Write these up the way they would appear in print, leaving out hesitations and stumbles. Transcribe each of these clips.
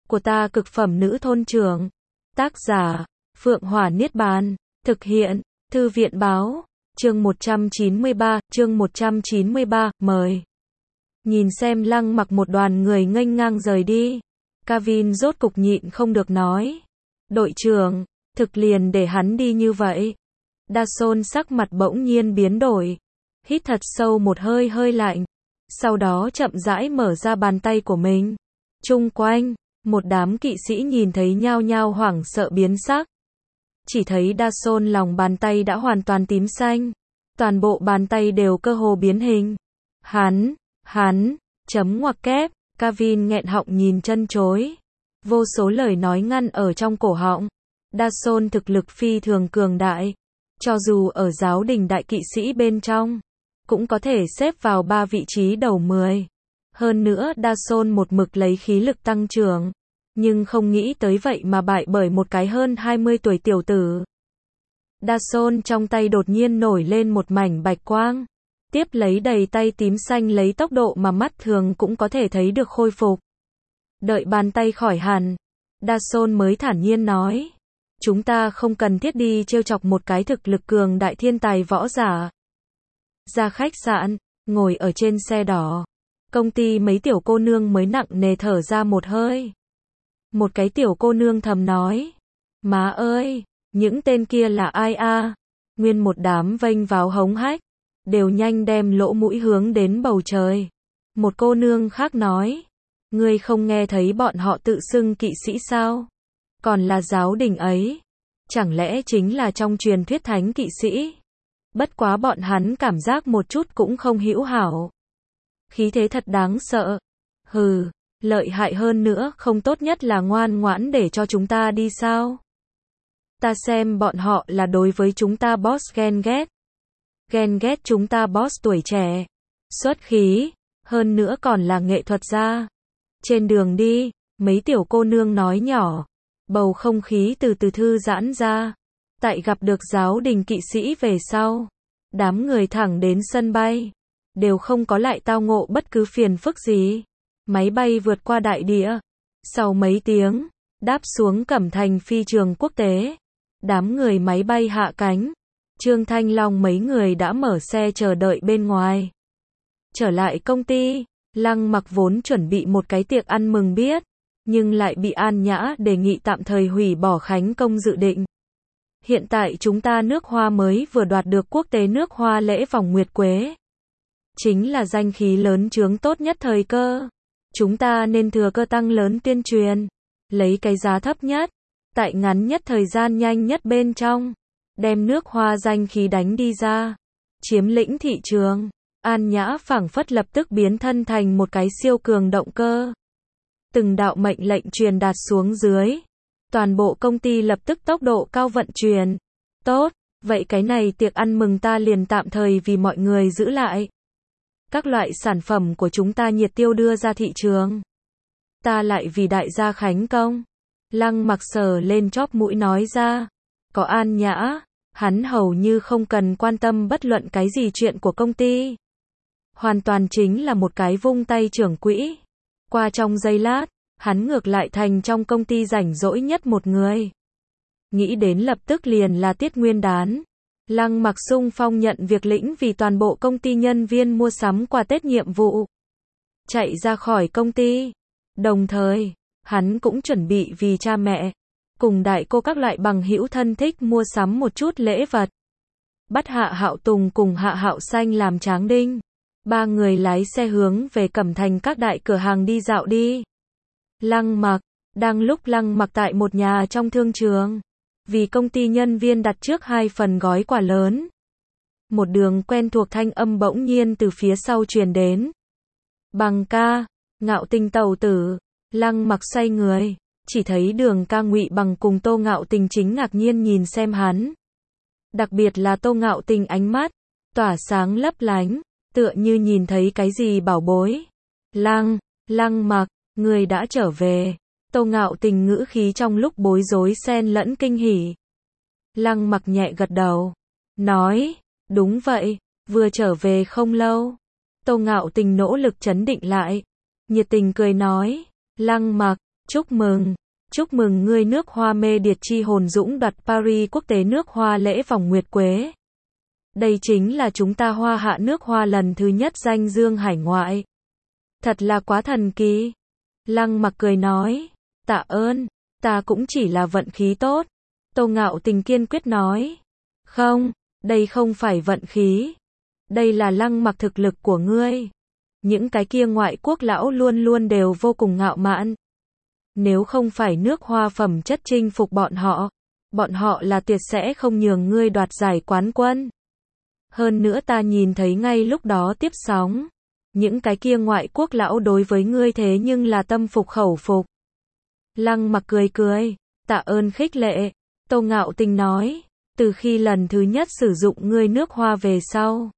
của ta cực phẩm nữ thôn trưởng. Tác giả, Phượng Hỏa Niết Bàn. Thực hiện, Thư viện Báo. Chương 193, mời. Nhìn xem Lăng Mặc một đoàn người nghênh ngang rời đi. Kevin rốt cục nhịn không được nói. Đội trưởng, thực liền để hắn đi như vậy. Dason sắc mặt bỗng nhiên biến đổi. Hít thật sâu một hơi hơi lạnh. Sau đó chậm rãi mở ra bàn tay của mình. Chung quanh, một đám kỵ sĩ nhìn thấy nhao nhao hoảng sợ biến sắc. Chỉ thấy Dason lòng bàn tay đã hoàn toàn tím xanh. Toàn bộ bàn tay đều cơ hồ biến hình. Hắn, chấm ngoặc kép, Kevin nghẹn họng nhìn chân chối. Vô số lời nói ngăn ở trong cổ họng. Dason thực lực phi thường cường đại. Cho dù ở giáo đình đại kỵ sĩ bên trong, cũng có thể xếp vào 3 vị trí đầu 10. Hơn nữa Dason một mực lấy khí lực tăng trưởng. Nhưng không nghĩ tới vậy mà bại bởi một cái hơn 20 tuổi tiểu tử. Dason trong tay đột nhiên nổi lên một mảnh bạch quang. Tiếp lấy đầy tay tím xanh lấy tốc độ mà mắt thường cũng có thể thấy được khôi phục. Đợi bàn tay khỏi hẳn, Dason mới thản nhiên nói. Chúng ta không cần thiết đi trêu chọc một cái thực lực cường đại thiên tài võ giả. Ra khách sạn, ngồi ở trên xe đỏ. Công ty mấy tiểu cô nương mới nặng nề thở ra một hơi. Một cái tiểu cô nương thầm nói. Má ơi, những tên kia là ai a? Nguyên một đám vênh váo hống hách. Đều nhanh đem lỗ mũi hướng đến bầu trời. Một cô nương khác nói. Ngươi không nghe thấy bọn họ tự xưng kỵ sĩ sao? Còn là giáo đình ấy. Chẳng lẽ chính là trong truyền thuyết thánh kỵ sĩ? Bất quá bọn hắn cảm giác một chút cũng không hữu hảo. Khí thế thật đáng sợ. Hừ, lợi hại hơn nữa không tốt nhất là ngoan ngoãn để cho chúng ta đi sao? Ta xem bọn họ là đối với chúng ta boss ghen ghét. Ghen ghét chúng ta boss tuổi trẻ. Xuất khí, hơn nữa còn là nghệ thuật gia. Trên đường đi, mấy tiểu cô nương nói nhỏ. Bầu không khí từ từ thư giãn ra. Tại gặp được giáo đình kỵ sĩ về sau. Đám người thẳng đến sân bay. Đều không có lại tao ngộ bất cứ phiền phức gì. Máy bay vượt qua đại địa. Sau mấy tiếng, đáp xuống Cẩm Thành phi trường quốc tế. Đám người máy bay hạ cánh. Trương Thanh Long mấy người đã mở xe chờ đợi bên ngoài. Trở lại công ty, Lăng Mặc vốn chuẩn bị một cái tiệc ăn mừng biết. Nhưng lại bị An Nhã đề nghị tạm thời hủy bỏ khánh công dự định. Hiện tại chúng ta nước Hoa mới vừa đoạt được quốc tế nước Hoa lễ vòng nguyệt quế. Chính là danh khí lớn chướng tốt nhất thời cơ. Chúng ta nên thừa cơ tăng lớn tuyên truyền. Lấy cái giá thấp nhất. Tại ngắn nhất thời gian nhanh nhất bên trong. Đem nước Hoa danh khí đánh đi ra. Chiếm lĩnh thị trường. An Nhã phảng phất lập tức biến thân thành một cái siêu cường động cơ. Từng đạo mệnh lệnh truyền đạt xuống dưới. Toàn bộ công ty lập tức tốc độ cao vận chuyển. Tốt, vậy cái này tiệc ăn mừng ta liền tạm thời vì mọi người giữ lại. Các loại sản phẩm của chúng ta nhiệt tiêu đưa ra thị trường. Ta lại vì đại gia khánh công. Lăng Mặc sờ lên chóp mũi nói ra. Có An Nhã, hắn hầu như không cần quan tâm bất luận cái gì chuyện của công ty. Hoàn toàn chính là một cái vung tay trưởng quỹ. Qua trong giây lát, hắn ngược lại thành trong công ty rảnh rỗi nhất một người. Nghĩ đến lập tức liền là Tiết Nguyên Đán. Lăng Mặc xung phong nhận việc lĩnh vì toàn bộ công ty nhân viên mua sắm quà Tết nhiệm vụ. Chạy ra khỏi công ty. Đồng thời, hắn cũng chuẩn bị vì cha mẹ, cùng đại cô các loại bằng hữu thân thích mua sắm một chút lễ vật. Bắt Hạ Hạo Tùng cùng Hạ Hạo Xanh làm tráng đinh. 3 người lái xe hướng về Cẩm Thành các đại cửa hàng đi dạo đi. Lăng Mặc, đang lúc Lăng Mặc tại một nhà trong thương trường. Vì công ty nhân viên đặt trước 2 phần gói quà lớn. Một đường quen thuộc thanh âm bỗng nhiên từ phía sau truyền đến. Bằng ca, Ngạo Tình tẩu tử. Lăng Mặc xoay người, chỉ thấy Đường Ca Ngụy Bằng cùng Tô Ngạo Tình chính ngạc nhiên nhìn xem hắn. Đặc biệt là Tô Ngạo Tình ánh mắt tỏa sáng lấp lánh, tựa như nhìn thấy cái gì bảo bối. Lăng Mặc, người đã trở về. Tô Ngạo Tình ngữ khí trong lúc bối rối xen lẫn kinh hỉ. Lăng Mặc nhẹ gật đầu, nói, đúng vậy, vừa trở về không lâu. Tô Ngạo Tình nỗ lực trấn định lại, nhiệt tình cười nói, Lăng Mặc, Chúc mừng ngươi nước hoa mê điệt chi hồn dũng đoạt Paris quốc tế nước hoa lễ vòng nguyệt quế. Đây chính là chúng ta Hoa Hạ nước hoa lần thứ nhất danh dương hải ngoại. Thật là quá thần kỳ. Lăng Mặc cười nói, tạ ơn, ta cũng chỉ là vận khí tốt. Tô Ngạo Tình kiên quyết nói, không, đây không phải vận khí. Đây là Lăng Mặc thực lực của ngươi. Những cái kia ngoại quốc lão luôn luôn đều vô cùng ngạo mạn. Nếu không phải nước hoa phẩm chất chinh phục bọn họ là tuyệt sẽ không nhường ngươi đoạt giải quán quân. Hơn nữa ta nhìn thấy ngay lúc đó tiếp sóng. Những cái kia ngoại quốc lão đối với ngươi thế nhưng là tâm phục khẩu phục. Lăng Mặc cười, tạ ơn khích lệ. Tô Ngạo Tình nói, từ khi lần thứ nhất sử dụng ngươi nước hoa về sau,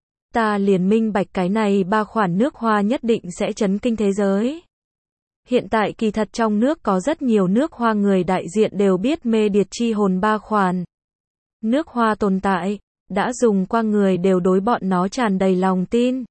ta liền minh bạch cái này 3 khoản nước hoa nhất định sẽ chấn kinh thế giới. Hiện tại kỳ thật trong nước có rất nhiều nước hoa người đại diện đều biết mê điệt chi hồn 3 khoản. Nước hoa tồn tại, đã dùng qua người đều đối bọn nó tràn đầy lòng tin.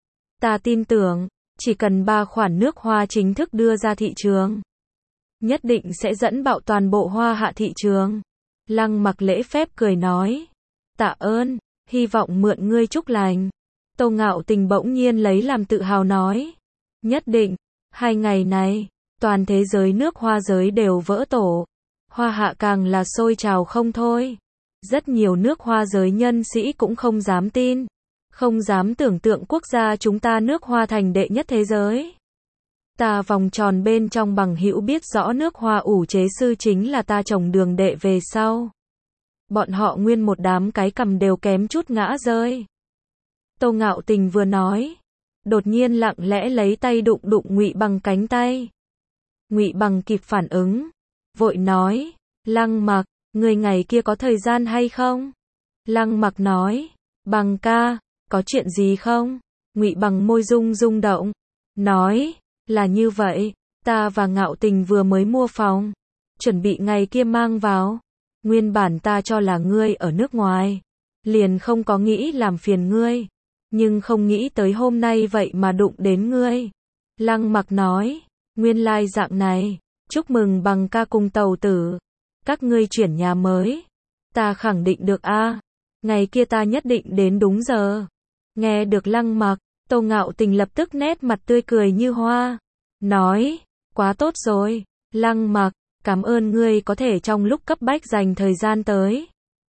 Ta tin tưởng, chỉ cần 3 khoản nước hoa chính thức đưa ra thị trường, nhất định sẽ dẫn bạo toàn bộ Hoa Hạ thị trường. Lăng Mặc lễ phép cười nói, tạ ơn, hy vọng mượn ngươi chúc lành. Tô Ngạo Tình bỗng nhiên lấy làm tự hào nói, nhất định, 2 ngày này, toàn thế giới nước hoa giới đều vỡ tổ. Hoa Hạ càng là sôi trào không thôi. Rất nhiều nước hoa giới nhân sĩ cũng không dám tin, không dám tưởng tượng quốc gia chúng ta nước hoa thành đệ nhất thế giới. Ta vòng tròn bên trong bằng hữu biết rõ nước hoa ủ chế sư chính là ta chồng Đường Đệ về sau. Bọn họ nguyên một đám cái cầm đều kém chút ngã rơi. Tô Ngạo Tình vừa nói, đột nhiên lặng lẽ lấy tay đụng Ngụy Bằng cánh tay. Ngụy Bằng kịp phản ứng, vội nói, Lăng Mặc, người ngày kia có thời gian hay không? Lăng Mặc nói, Bằng ca, có chuyện gì không? Ngụy Bằng môi rung động, nói, là như vậy, ta và Ngạo Tình vừa mới mua phòng, chuẩn bị ngày kia mang vào. Nguyên bản ta cho là ngươi ở nước ngoài, liền không có nghĩ làm phiền ngươi, nhưng không nghĩ tới hôm nay vậy mà đụng đến ngươi. Lăng Mặc nói, nguyên lai dạng này, chúc mừng Bằng ca cùng Tẩu tử, các ngươi chuyển nhà mới, ta khẳng định được a, ngày kia ta nhất định đến đúng giờ. Nghe được Lăng Mặc, Tô Ngạo Tình lập tức nét mặt tươi cười như hoa, nói, quá tốt rồi, Lăng Mặc, cảm ơn ngươi có thể trong lúc cấp bách dành thời gian tới.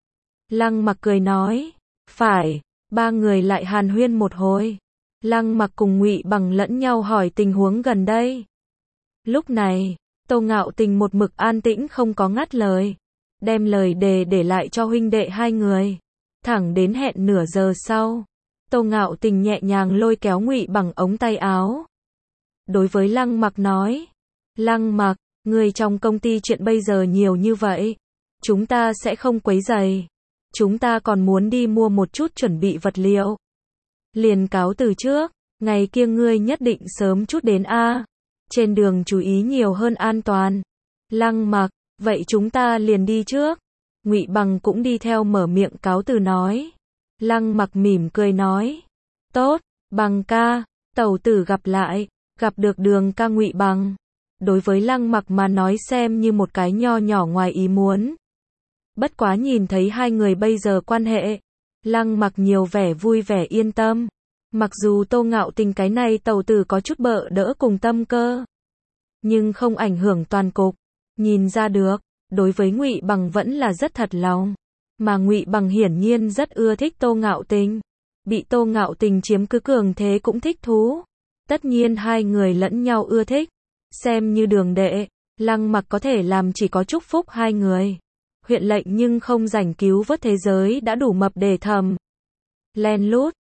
Lăng Mặc cười nói, phải. 3 người lại hàn huyên một hồi. Lăng Mặc cùng Ngụy Bằng lẫn nhau hỏi tình huống gần đây. Lúc này, Tô Ngạo Tình một mực an tĩnh không có ngắt lời, đem lời để lại cho huynh đệ 2 người. Thẳng đến hẹn nửa giờ sau, Tô Ngạo Tình nhẹ nhàng lôi kéo Ngụy Bằng ống tay áo. Đối với Lăng Mặc nói, Lăng Mặc, người trong công ty chuyện bây giờ nhiều như vậy, chúng ta sẽ không quấy rầy. Chúng ta còn muốn đi mua một chút chuẩn bị vật liệu. Liền cáo từ trước, ngày kia ngươi nhất định sớm chút đến a. Trên đường chú ý nhiều hơn an toàn. Lăng Mặc, vậy chúng ta liền đi trước. Ngụy Bằng cũng đi theo mở miệng cáo từ nói. Lăng Mặc mỉm cười nói, tốt, Bằng ca, Tẩu tử gặp lại. Gặp được Đường ca Ngụy Bằng, đối với Lăng Mặc mà nói xem như một cái nho nhỏ ngoài ý muốn. Bất quá nhìn thấy 2 người bây giờ quan hệ, Lăng Mặc nhiều vẻ vui vẻ yên tâm. Mặc dù Tô Ngạo Tình cái này tẩu tử có chút bợ đỡ cùng tâm cơ, nhưng không ảnh hưởng toàn cục. Nhìn ra được, đối với Ngụy Bằng vẫn là rất thật lòng. Mà Ngụy Bằng hiển nhiên rất ưa thích Tô Ngạo Tình. Bị Tô Ngạo Tình chiếm cứ cường thế cũng thích thú. Tất nhiên 2 người lẫn nhau ưa thích. Xem như Đường Đệ, Lăng Mặc có thể làm chỉ có chúc phúc 2 người. Huyện lệnh nhưng không rảnh cứu vớt thế giới đã đủ mập để thầm. Len lút.